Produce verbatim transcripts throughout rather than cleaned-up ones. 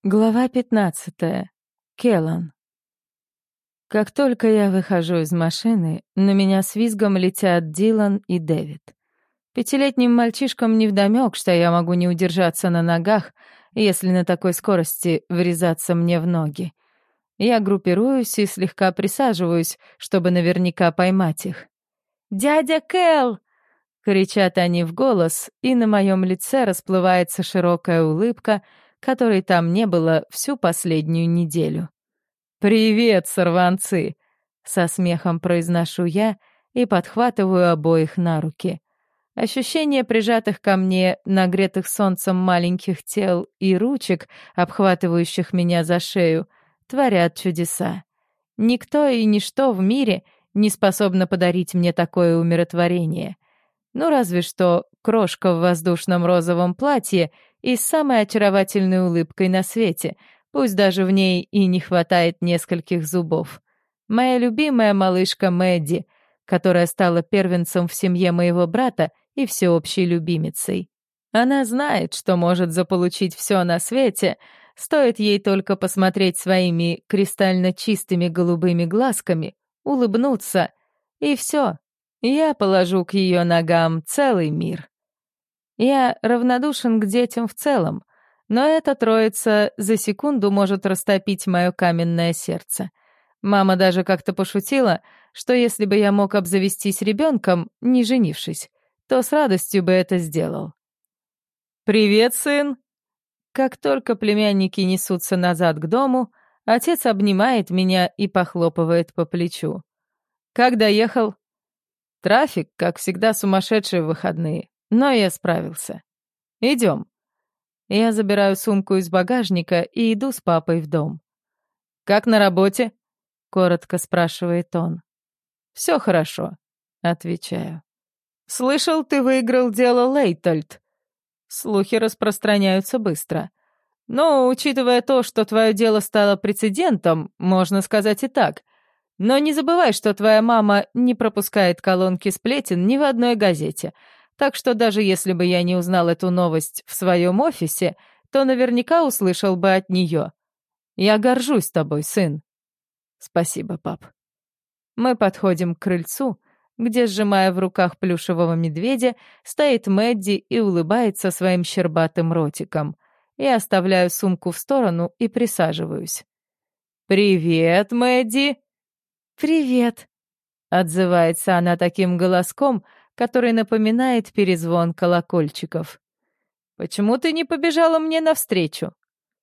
Глава пятнадцатая. Келан. Как только я выхожу из машины, на меня с визгом летят Дилан и Дэвид. Пятилетним мальчишкам невдомёк, что я могу не удержаться на ногах, если на такой скорости врезаться мне в ноги. Я группируюсь и слегка присаживаюсь, чтобы наверняка поймать их. «Дядя Кэл!» — кричат они в голос, и на моем лице расплывается широкая улыбка, которой там не было всю последнюю неделю. «Привет, сорванцы!» — со смехом произношу я и подхватываю обоих на руки. Ощущение прижатых ко мне, нагретых солнцем маленьких тел и ручек, обхватывающих меня за шею, творят чудеса. Никто и ничто в мире не способно подарить мне такое умиротворение. Ну, разве что крошка в воздушном розовом платье и с самой очаровательной улыбкой на свете, пусть даже в ней и не хватает нескольких зубов. Моя любимая малышка Мэдди, которая стала первенцем в семье моего брата и всеобщей любимицей. Она знает, что может заполучить все на свете, стоит ей только посмотреть своими кристально чистыми голубыми глазками, улыбнуться, и все. Я положу к ее ногам целый мир. Я равнодушен к детям в целом, но эта троица за секунду может растопить мое каменное сердце. Мама даже как-то пошутила, что если бы я мог обзавестись ребенком, не женившись, то с радостью бы это сделал. «Привет, сын!» Как только племянники несутся назад к дому, отец обнимает меня и похлопывает по плечу. «Как доехал?» «Трафик, как всегда, сумасшедший в выходные. Но я справился. Идем. Я забираю сумку из багажника и иду с папой в дом. «Как на работе?» — коротко спрашивает он. «Все хорошо», — отвечаю. «Слышал, ты выиграл дело Лейтольд». Слухи распространяются быстро. Но, учитывая то, что твое дело стало прецедентом, можно сказать и так. Но не забывай, что твоя мама не пропускает колонки сплетен ни в одной газете — так что даже если бы я не узнал эту новость в своем офисе, то наверняка услышал бы от нее. Я горжусь тобой, сын. Спасибо, пап. Мы подходим к крыльцу, где, сжимая в руках плюшевого медведя, стоит Мэдди и улыбается своим щербатым ротиком. Я оставляю сумку в сторону и присаживаюсь. «Привет, Мэдди!» «Привет!» — отзывается она таким голоском, который напоминает перезвон колокольчиков. «Почему ты не побежала мне навстречу?»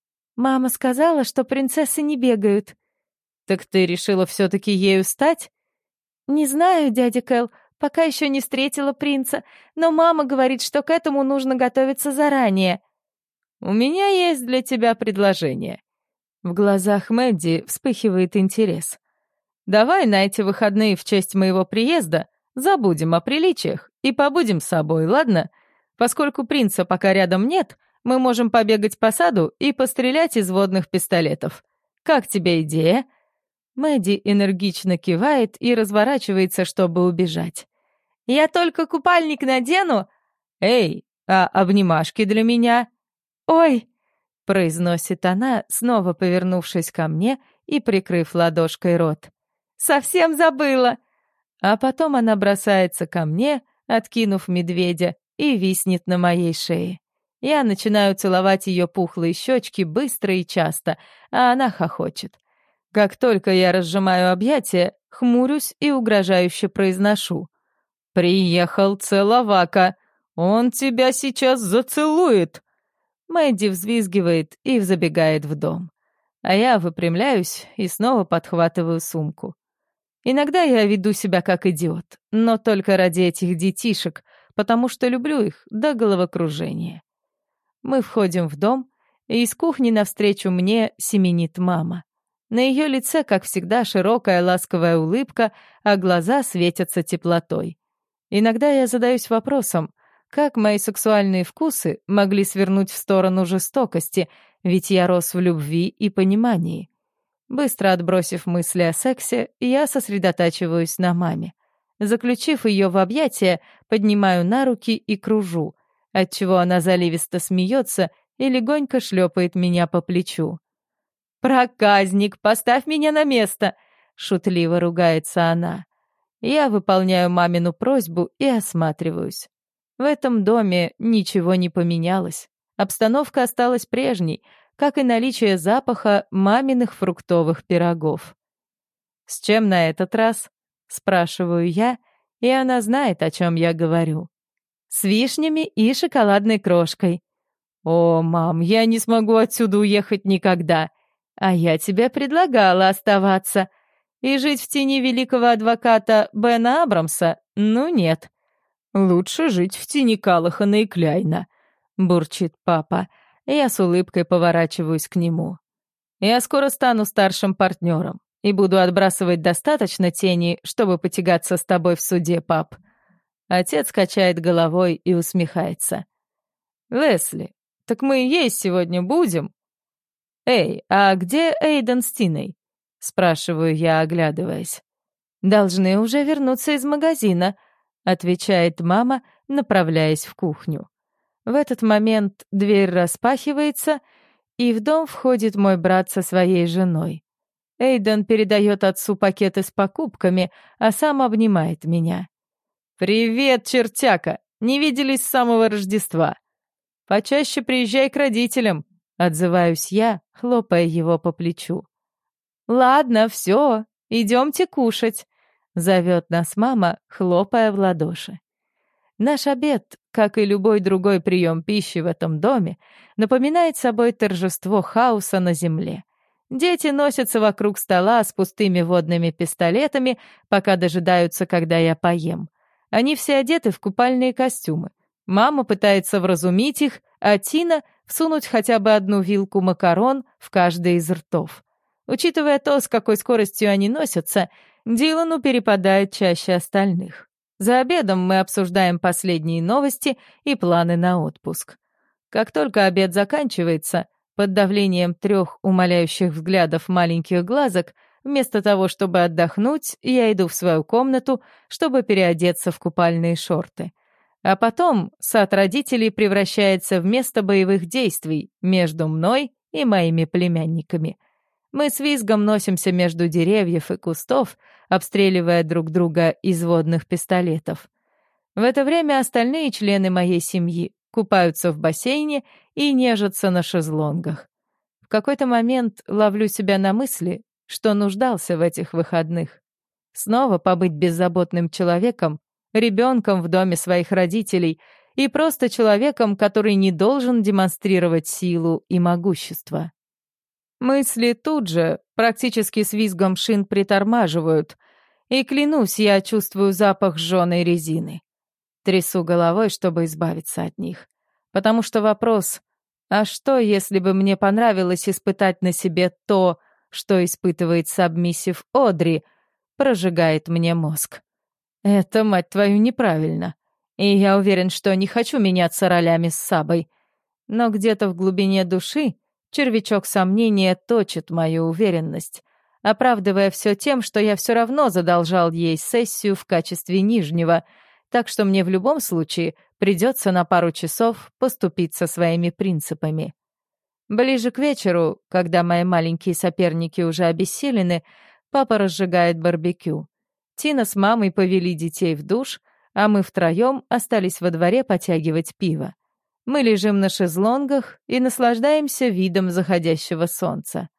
«Мама сказала, что принцессы не бегают». «Так ты решила все-таки ею стать?» «Не знаю, дядя Кэл, пока еще не встретила принца, но мама говорит, что к этому нужно готовиться заранее». «У меня есть для тебя предложение». В глазах Мэдди вспыхивает интерес. «Давай на эти выходные в честь моего приезда забудем о приличиях и побудем с собой, ладно? Поскольку принца пока рядом нет, мы можем побегать по саду и пострелять из водных пистолетов. Как тебе идея?» Мэдди энергично кивает и разворачивается, чтобы убежать. «Я только купальник надену!» «Эй, а обнимашки для меня?» «Ой!» — произносит она, снова повернувшись ко мне и прикрыв ладошкой рот. «Совсем забыла!» А потом она бросается ко мне, откинув медведя, и виснет на моей шее. Я начинаю целовать ее пухлые щечки быстро и часто, а она хохочет. Как только я разжимаю объятия, хмурюсь и угрожающе произношу. «Приехал целовака! Он тебя сейчас зацелует!» Мэдди взвизгивает и забегает в дом. А я выпрямляюсь и снова подхватываю сумку. Иногда я веду себя как идиот, но только ради этих детишек, потому что люблю их до головокружения. Мы входим в дом, и из кухни навстречу мне семенит мама. На ее лице, как всегда, широкая ласковая улыбка, а глаза светятся теплотой. Иногда я задаюсь вопросом, как мои сексуальные вкусы могли свернуть в сторону жестокости, ведь я рос в любви и понимании. Быстро отбросив мысли о сексе, я сосредотачиваюсь на маме. Заключив ее в объятия, поднимаю на руки и кружу, отчего она заливисто смеется и легонько шлепает меня по плечу. «Проказник, поставь меня на место!» — шутливо ругается она. Я выполняю мамину просьбу и осматриваюсь. В этом доме ничего не поменялось. Обстановка осталась прежней, как и наличие запаха маминых фруктовых пирогов. «С чем на этот раз?» — спрашиваю я, и она знает, о чем я говорю. «С вишнями и шоколадной крошкой». «О, мам, я не смогу отсюда уехать никогда. А я тебе предлагала оставаться. И жить в тени великого адвоката Бена Абрамса? Ну нет. Лучше жить в тени Калахана и Кляйна», — бурчит папа. Я с улыбкой поворачиваюсь к нему. «Я скоро стану старшим партнером и буду отбрасывать достаточно тени, чтобы потягаться с тобой в суде, пап». Отец качает головой и усмехается. «Лесли, так мы есть сегодня будем?» «Эй, а где Эйден с Тиной?» — спрашиваю я, оглядываясь. «Должны уже вернуться из магазина», — отвечает мама, направляясь в кухню. В этот момент дверь распахивается, и в дом входит мой брат со своей женой. Эйден передает отцу пакеты с покупками, а сам обнимает меня. «Привет, чертяка! Не виделись с самого Рождества. Почаще приезжай к родителям», — отзываюсь я, хлопая его по плечу. «Ладно, все, идемте кушать», — зовет нас мама, хлопая в ладоши. Наш обед, как и любой другой прием пищи в этом доме, напоминает собой торжество хаоса на земле. Дети носятся вокруг стола с пустыми водными пистолетами, пока дожидаются, когда я поем. Они все одеты в купальные костюмы. Мама пытается вразумить их, а Тина — всунуть хотя бы одну вилку макарон в каждый из ртов. Учитывая то, с какой скоростью они носятся, Дилану перепадает чаще остальных. За обедом мы обсуждаем последние новости и планы на отпуск. Как только обед заканчивается, под давлением трех умоляющих взглядов маленьких глазок, вместо того, чтобы отдохнуть, я иду в свою комнату, чтобы переодеться в купальные шорты. А потом сад родителей превращается в место боевых действий между мной и моими племянниками. Мы с визгом носимся между деревьев и кустов, обстреливая друг друга из водных пистолетов. В это время остальные члены моей семьи купаются в бассейне и нежатся на шезлонгах. В какой-то момент ловлю себя на мысли, что нуждался в этих выходных. Снова побыть беззаботным человеком, ребенком в доме своих родителей и просто человеком, который не должен демонстрировать силу и могущество. Мысли тут же, практически с визгом шин, притормаживают, и, клянусь, я чувствую запах сжёной резины. Трясу головой, чтобы избавиться от них. Потому что вопрос: а что, если бы мне понравилось испытать на себе то, что испытывает сабмиссив Одри, прожигает мне мозг. Это, мать твою, неправильно. И я уверен, что не хочу меняться ролями с Сабой. Но где-то в глубине души червячок сомнения точит мою уверенность, оправдывая все тем, что я все равно задолжал ей сессию в качестве нижнего, так что мне в любом случае придется на пару часов поступиться своими принципами. Ближе к вечеру, когда мои маленькие соперники уже обессилены, папа разжигает барбекю. Тина с мамой повели детей в душ, а мы втроем остались во дворе потягивать пиво. Мы лежим на шезлонгах и наслаждаемся видом заходящего солнца.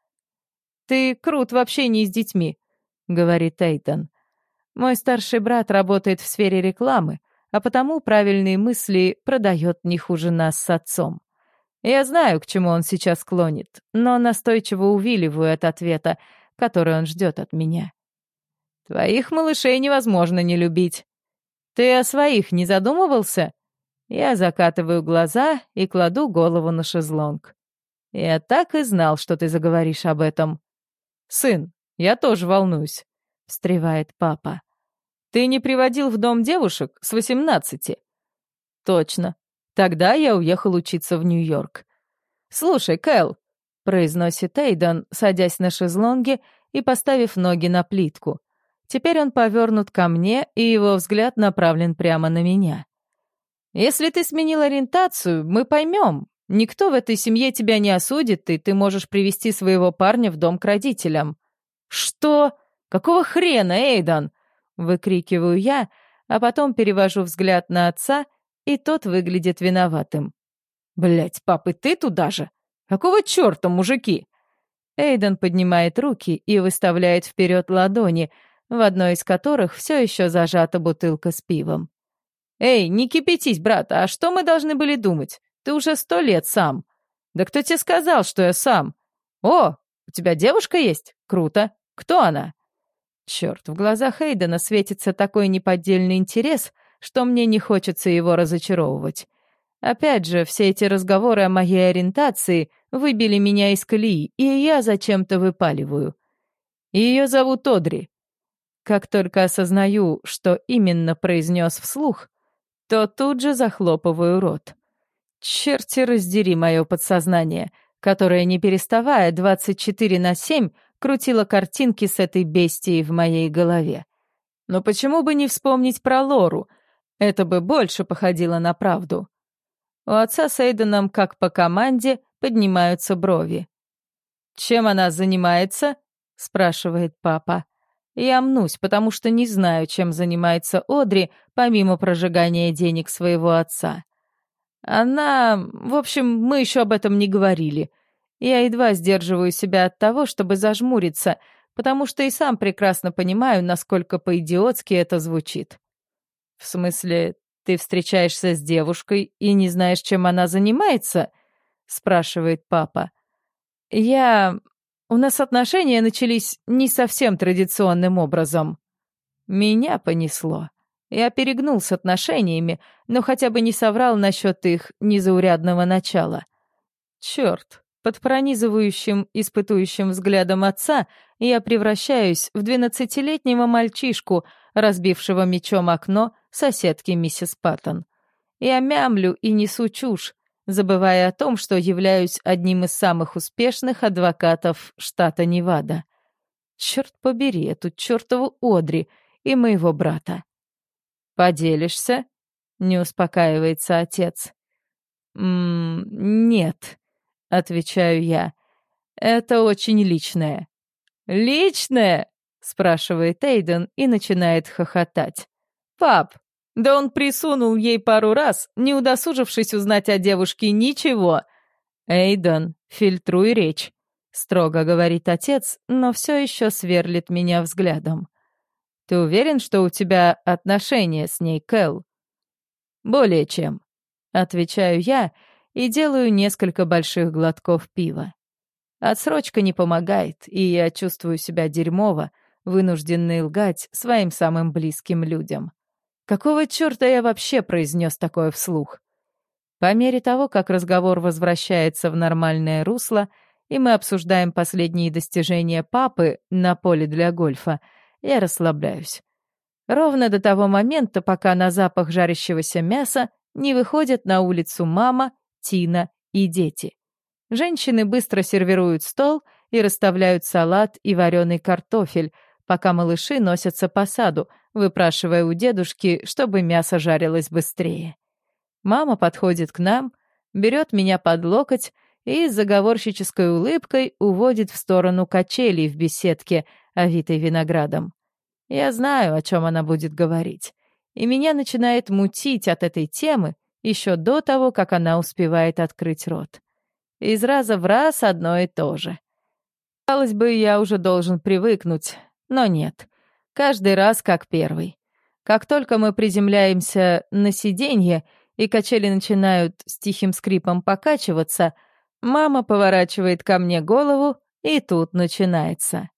«Ты крут в общении с детьми», — говорит Эйтан. «Мой старший брат работает в сфере рекламы, а потому правильные мысли продает не хуже нас с отцом. Я знаю, к чему он сейчас клонит, но настойчиво увиливаю от ответа, который он ждет от меня. Твоих малышей невозможно не любить. Ты о своих не задумывался?» Я закатываю глаза и кладу голову на шезлонг. Я так и знал, что ты заговоришь об этом. «Сын, я тоже волнуюсь», — встревает папа. «Ты не приводил в дом девушек с восемнадцати?» «Точно. Тогда я уехал учиться в Нью-Йорк». «Слушай, Кэл», — произносит Эйден, садясь на шезлонге и поставив ноги на плитку. Теперь он повернут ко мне, и его взгляд направлен прямо на меня. «Если ты сменил ориентацию, мы поймем, Никто в этой семье тебя не осудит, и ты можешь привести своего парня в дом к родителям». «Что? Какого хрена, Эйдан?» — выкрикиваю я, а потом перевожу взгляд на отца, и тот выглядит виноватым. «Блядь, пап, и ты туда же? Какого чёрта, мужики?» Эйден поднимает руки и выставляет вперед ладони, в одной из которых все еще зажата бутылка с пивом. «Эй, не кипятись, брат, а что мы должны были думать? Ты уже сто лет сам». «Да кто тебе сказал, что я сам?» «О, у тебя девушка есть? Круто. Кто она?» Черт, в глазах Эйдена светится такой неподдельный интерес, что мне не хочется его разочаровывать. Опять же, все эти разговоры о моей ориентации выбили меня из колеи, и я зачем-то выпаливаю. Ее зовут Одри. Как только осознаю, что именно произнес вслух, то тут же захлопываю рот. Черти раздери мое подсознание, которое, не переставая, двадцать четыре на семь крутило картинки с этой бестией в моей голове. Но почему бы не вспомнить про Лору? Это бы больше походило на правду. У отца с Эйденом, как по команде, поднимаются брови. «Чем она занимается?» — спрашивает папа. Я мнусь, потому что не знаю, чем занимается Одри, помимо прожигания денег своего отца. Она... В общем, мы еще об этом не говорили. Я едва сдерживаю себя от того, чтобы зажмуриться, потому что и сам прекрасно понимаю, насколько по-идиотски это звучит. В смысле, ты встречаешься с девушкой и не знаешь, чем она занимается? Спрашивает папа. Я... У нас отношения начались не совсем традиционным образом. Меня понесло. Я перегнул с отношениями, но хотя бы не соврал насчет их незаурядного начала. Черт, под пронизывающим, испытующим взглядом отца я превращаюсь в двенадцатилетнего мальчишку, разбившего мечом окно соседки миссис Паттон. Я мямлю и несу чушь, забывая о том, что являюсь одним из самых успешных адвокатов штата Невада. Черт побери эту чертову Одри и моего брата. «Поделишься?» — не успокаивается отец. «М-м, нет», — отвечаю я. «Это очень личное». «Личное?» — спрашивает Эйден и начинает хохотать. «Пап, да он присунул ей пару раз, не удосужившись узнать о девушке ничего». «Эйден, фильтруй речь», — строго говорит отец, но все еще сверлит меня взглядом. «Ты уверен, что у тебя отношения с ней, Кэл?» «Более чем», — отвечаю я и делаю несколько больших глотков пива. Отсрочка не помогает, и я чувствую себя дерьмово, вынужденный лгать своим самым близким людям. Какого черта я вообще произнес такое вслух? По мере того, как разговор возвращается в нормальное русло, и мы обсуждаем последние достижения папы на поле для гольфа, я расслабляюсь. Ровно до того момента, пока на запах жарящегося мяса не выходят на улицу мама, Тина и дети. Женщины быстро сервируют стол и расставляют салат и вареный картофель, пока малыши носятся по саду, выпрашивая у дедушки, чтобы мясо жарилось быстрее. Мама подходит к нам, берет меня под локоть и с заговорщической улыбкой уводит в сторону качелей в беседке, овитой виноградом. Я знаю, о чем она будет говорить, и меня начинает мутить от этой темы еще до того, как она успевает открыть рот. Из раза в раз одно и то же. Казалось бы, я уже должен привыкнуть, но нет. Каждый раз как первый. Как только мы приземляемся на сиденье, и качели начинают с тихим скрипом покачиваться, мама поворачивает ко мне голову, и тут начинается.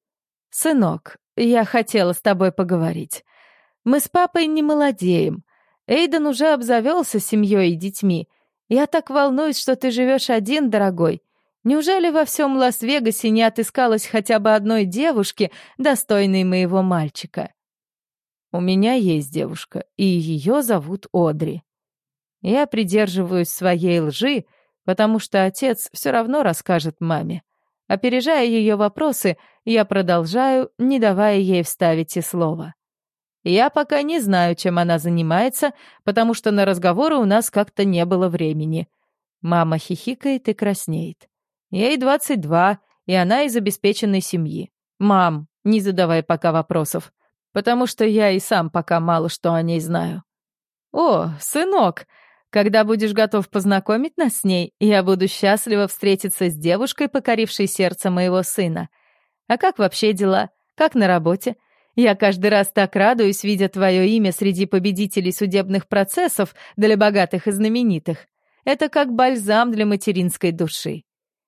«Сынок, я хотела с тобой поговорить. Мы с папой не молодеем. Эйден уже обзавелся семьей и детьми. Я так волнуюсь, что ты живешь один, дорогой. Неужели во всем Лас-Вегасе не отыскалось хотя бы одной девушки, достойной моего мальчика?» «У меня есть девушка, и ее зовут Одри». Я придерживаюсь своей лжи, потому что отец все равно расскажет маме. Опережая ее вопросы, я продолжаю, не давая ей вставить и слова. Я пока не знаю, чем она занимается, потому что на разговоры у нас как-то не было времени. Мама хихикает и краснеет. Ей двадцать два, и она из обеспеченной семьи. Мам, не задавай пока вопросов, потому что я и сам пока мало что о ней знаю. О, сынок, когда будешь готов познакомить нас с ней, я буду счастлива встретиться с девушкой, покорившей сердце моего сына. А как вообще дела? Как на работе? Я каждый раз так радуюсь, видя твое имя среди победителей судебных процессов для богатых и знаменитых. Это как бальзам для материнской души.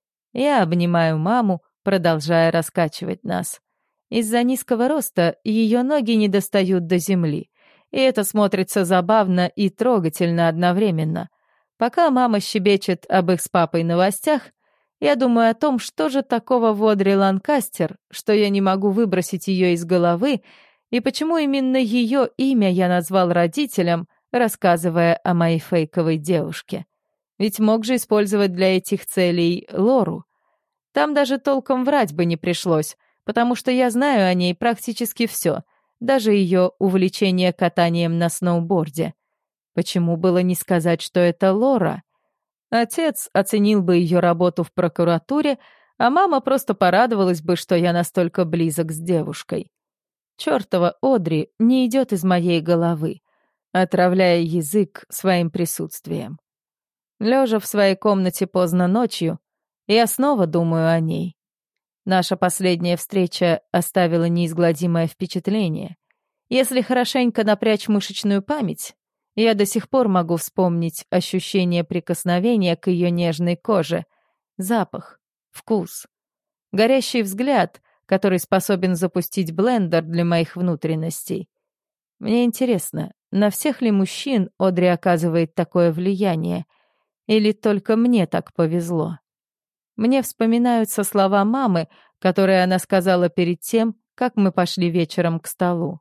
Я обнимаю маму, продолжая раскачивать нас. Из-за низкого роста ее ноги не достают до земли, и это смотрится забавно и трогательно одновременно. Пока мама щебечет об их с папой новостях, я думаю о том, что же такого в Одри Ланкастер, что я не могу выбросить ее из головы, и почему именно ее имя я назвал родителям, рассказывая о моей фейковой девушке. Ведь мог же использовать для этих целей Лору. Там даже толком врать бы не пришлось, потому что я знаю о ней практически все, даже ее увлечение катанием на сноуборде. Почему было не сказать, что это Лора? Отец оценил бы ее работу в прокуратуре, а мама просто порадовалась бы, что я настолько близок с девушкой. Чёртова Одри не идет из моей головы, отравляя язык своим присутствием. Лежа в своей комнате поздно ночью, я снова думаю о ней. Наша последняя встреча оставила неизгладимое впечатление. Если хорошенько напрячь мышечную память, я до сих пор могу вспомнить ощущение прикосновения к ее нежной коже, запах, вкус, горящий взгляд, который способен запустить блендер для моих внутренностей. Мне интересно, на всех ли мужчин Одри оказывает такое влияние, или только мне так повезло? Мне вспоминаются слова мамы, которые она сказала перед тем, как мы пошли вечером к столу.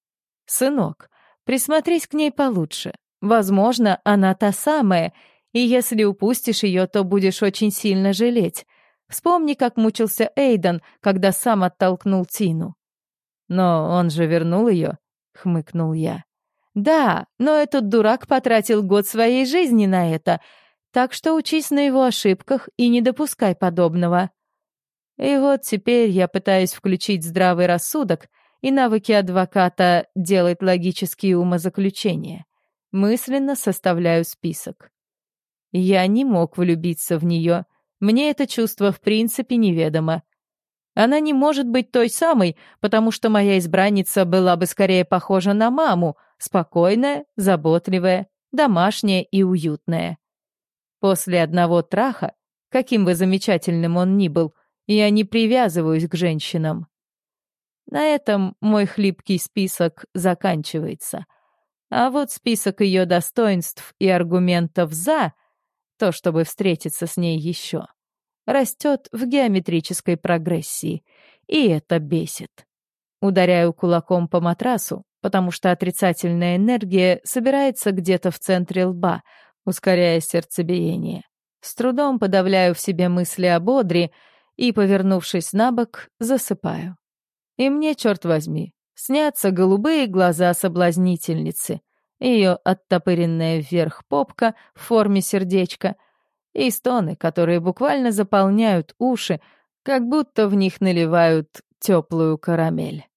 «Сынок, присмотрись к ней получше. Возможно, она та самая, и если упустишь ее, то будешь очень сильно жалеть. Вспомни, как мучился Эйден, когда сам оттолкнул Тину». «Но он же вернул ее», — хмыкнул я. «Да, но этот дурак потратил год своей жизни на это, так что учись на его ошибках и не допускай подобного». И вот теперь я пытаюсь включить здравый рассудок и навыки адвоката делать логические умозаключения. Мысленно составляю список. Я не мог влюбиться в нее. Мне это чувство в принципе неведомо. Она не может быть той самой, потому что моя избранница была бы скорее похожа на маму, спокойная, заботливая, домашняя и уютная. После одного траха, каким бы замечательным он ни был, я не привязываюсь к женщинам. На этом мой хлипкий список заканчивается. А вот список ее достоинств и аргументов «за», то, чтобы встретиться с ней еще, растет в геометрической прогрессии, и это бесит. Ударяю кулаком по матрасу, потому что отрицательная энергия собирается где-то в центре лба, ускоряя сердцебиение. С трудом подавляю в себе мысли об Одри и, повернувшись на бок, засыпаю. И мне, черт возьми, снятся голубые глаза соблазнительницы, ее оттопыренная вверх попка в форме сердечка и стоны, которые буквально заполняют уши, как будто в них наливают теплую карамель.